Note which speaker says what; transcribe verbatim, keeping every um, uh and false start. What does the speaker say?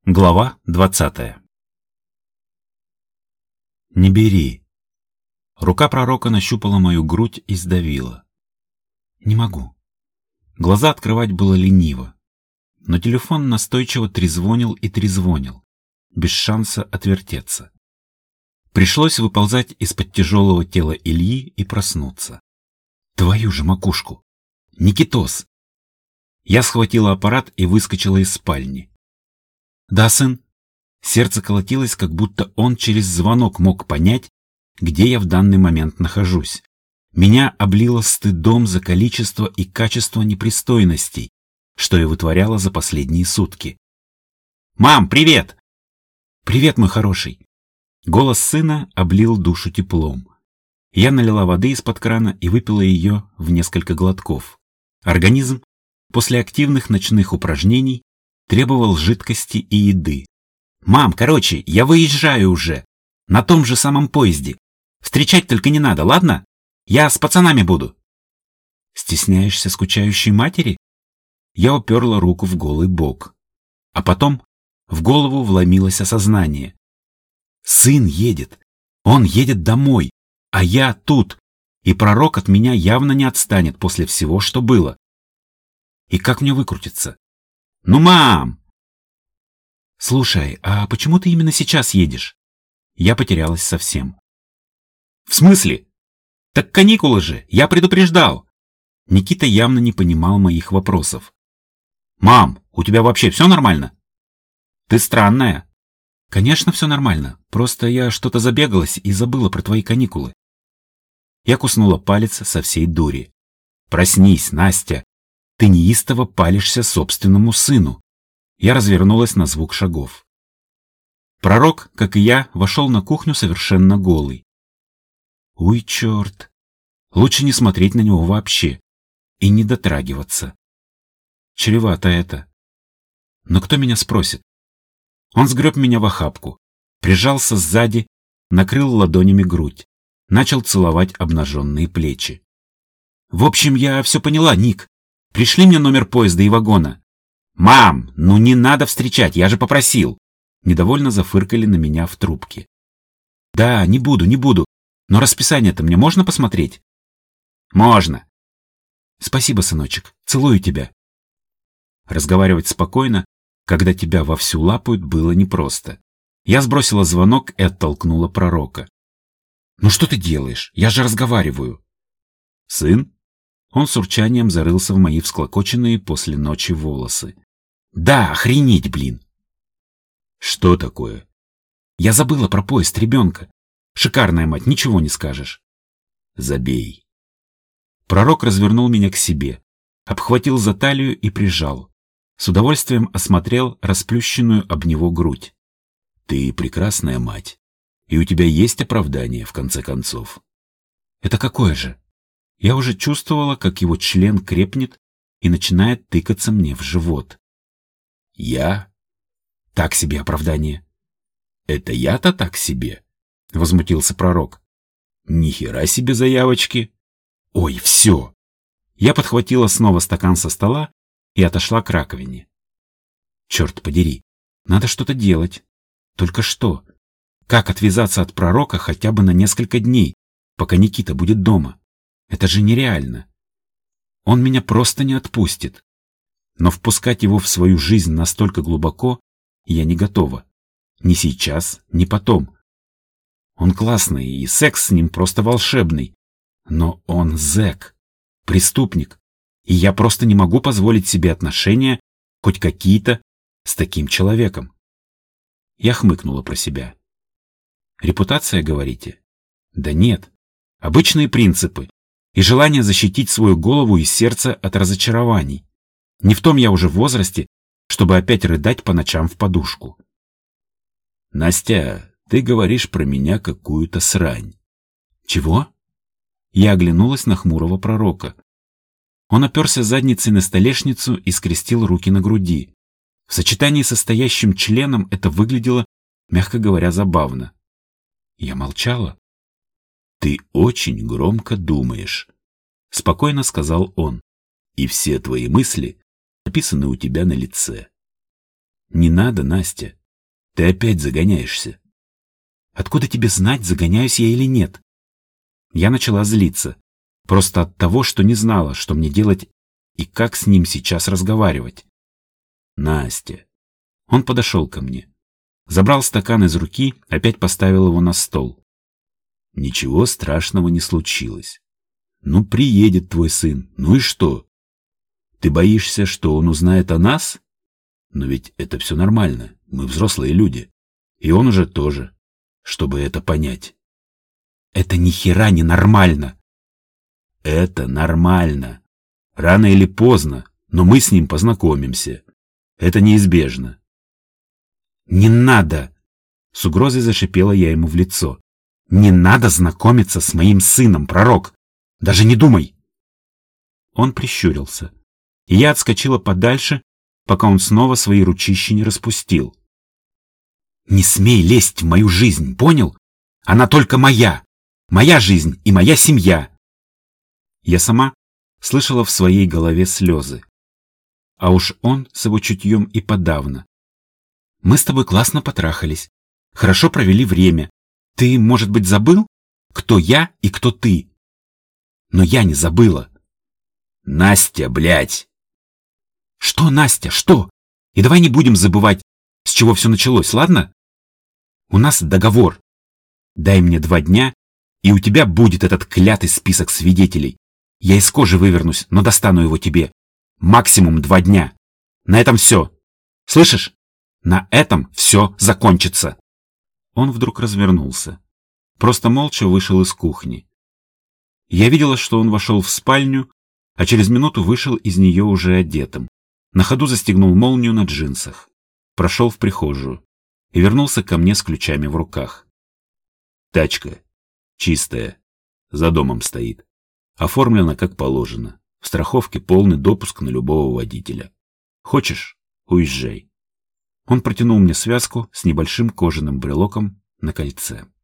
Speaker 1: Глава двадцатая. «Не бери». Рука пророка нащупала мою грудь и сдавила. «Не могу». Глаза открывать было лениво, но телефон настойчиво трезвонил и трезвонил, без шанса отвертеться. Пришлось выползать из-под тяжелого тела Ильи и проснуться. Твою же макушку! Никитос! Я схватила аппарат и выскочила из спальни. «Да, сын». Сердце колотилось, как будто он через звонок мог понять, где я в данный момент нахожусь. Меня облило стыдом за количество и качество непристойностей, что я вытворяла за последние сутки. «Мам, привет!» «Привет, мой хороший!» Голос сына облил душу теплом. Я налила воды из-под крана и выпила ее в несколько глотков. Организм после активных ночных упражнений требовал жидкости и еды. «Мам, короче, я выезжаю уже. На том же самом поезде. Встречать только не надо, ладно? Я с пацанами буду». «Стесняешься скучающей матери?» Я уперла руку в голый бок. А потом в голову вломилось осознание. Сын едет. Он едет домой. А я тут. И пророк от меня явно не отстанет после всего, что было. И как мне выкрутиться? «Ну, мам!» «Слушай, а почему ты именно сейчас едешь?» Я потерялась совсем. «В смысле? Так каникулы же, я предупреждал!» Никита явно не понимал моих вопросов. «Мам, у тебя вообще все нормально? Ты странная». «Конечно, все нормально, просто я что-то забегалась и забыла про твои каникулы». Я куснула палец со всей дури. «Проснись, Настя! Ты неистово палишься собственному сыну». Я развернулась на звук шагов. Пророк, как и я, вошел на кухню совершенно голый. Уй, черт! Лучше не смотреть на него вообще и не дотрагиваться. Чревато это. Но кто меня спросит? Он сгреб меня в охапку, прижался сзади, накрыл ладонями грудь, начал целовать обнаженные плечи. «В общем, я все поняла, Ник. Пришли мне номер поезда и вагона». «Мам, ну не надо встречать, я же попросил!» Недовольно зафыркали на меня в трубке. «Да, не буду, не буду. Но расписание-то мне можно посмотреть?» «Можно!» «Спасибо, сыночек. Целую тебя». Разговаривать спокойно, когда тебя вовсю лапают, было непросто. Я сбросила звонок и оттолкнула пророка. «Ну что ты делаешь? Я же разговариваю». «Сын?» Он с урчанием зарылся в мои всклокоченные после ночи волосы. «Да, охренеть, блин!» «Что такое?» «Я забыла про поезд ребенка. Шикарная мать, ничего не скажешь». «Забей». Пророк развернул меня к себе, обхватил за талию и прижал. С удовольствием осмотрел расплющенную об него грудь. «Ты прекрасная мать, и у тебя есть оправдание, в конце концов». «Это какое же?» Я уже чувствовала, как его член крепнет и начинает тыкаться мне в живот. «Я? Так себе оправдание». «Это я-то так себе?» — возмутился пророк. «Ни хера себе заявочки!» «Ой, все!» Я подхватила снова стакан со стола и отошла к раковине. «Черт подери, надо что-то делать. Только что? Как отвязаться от пророка хотя бы на несколько дней, пока Никита будет дома? Это же нереально. Он меня просто не отпустит. Но впускать его в свою жизнь настолько глубоко я не готова. Ни сейчас, ни потом. Он классный, и секс с ним просто волшебный. Но он зэк, преступник, и я просто не могу позволить себе отношения, хоть какие-то, с таким человеком. Я хмыкнула про себя. Репутация, говорите? Да нет. Обычные принципы и желание защитить свою голову и сердце от разочарований. Не в том я уже возрасте, чтобы опять рыдать по ночам в подушку. «Настя, ты говоришь про меня какую-то срань». «Чего?» Я оглянулась на хмурого пророка. Он оперся задницей на столешницу и скрестил руки на груди. В сочетании со стоящим членом это выглядело, мягко говоря, забавно. Я молчала. «Ты очень громко думаешь», — спокойно сказал он, — «и все твои мысли написаны у тебя на лице». Не надо, Настя. Ты опять загоняешься. Откуда тебе знать, загоняюсь я или нет? Я начала злиться. Просто от того, что не знала, что мне делать и как с ним сейчас разговаривать. Настя. Он подошел ко мне. Забрал стакан из руки, опять поставил его на стол. Ничего страшного не случилось. Ну, приедет твой сын, ну и что? Ты боишься, что он узнает о нас? Но ведь это все нормально, мы взрослые люди. И он уже тоже, чтобы это понять. Это ни хера не нормально. Это нормально. Рано или поздно, но мы с ним познакомимся. Это неизбежно. Не надо! С угрозой зашипела я ему в лицо. Не надо знакомиться с моим сыном, пророк! Даже не думай! Он прищурился, и я отскочила подальше, пока он снова свои ручищи не распустил. Не смей лезть в мою жизнь, понял? Она только моя. Моя жизнь и моя семья. Я сама слышала в своей голове слезы. А уж он с его чутьем и подавно. Мы с тобой классно потрахались. Хорошо провели время. Ты, может быть, забыл, кто я и кто ты? Но я не забыла. Настя, блядь! Что, Настя, что? И давай не будем забывать, с чего все началось, ладно? У нас договор. Дай мне два дня, и у тебя будет этот клятый список свидетелей. Я из кожи вывернусь, но достану его тебе. Максимум два дня. На этом все. Слышишь? На этом все закончится. Он вдруг развернулся. Просто молча вышел из кухни. Я видела, что он вошел в спальню, а через минуту вышел из нее уже одетым. На ходу застегнул молнию на джинсах. Прошел в прихожую и вернулся ко мне с ключами в руках. Тачка. Чистая. За домом стоит. Оформлена как положено. В страховке полный допуск на любого водителя. Хочешь? Уезжай. Он протянул мне связку с небольшим кожаным брелоком на кольце.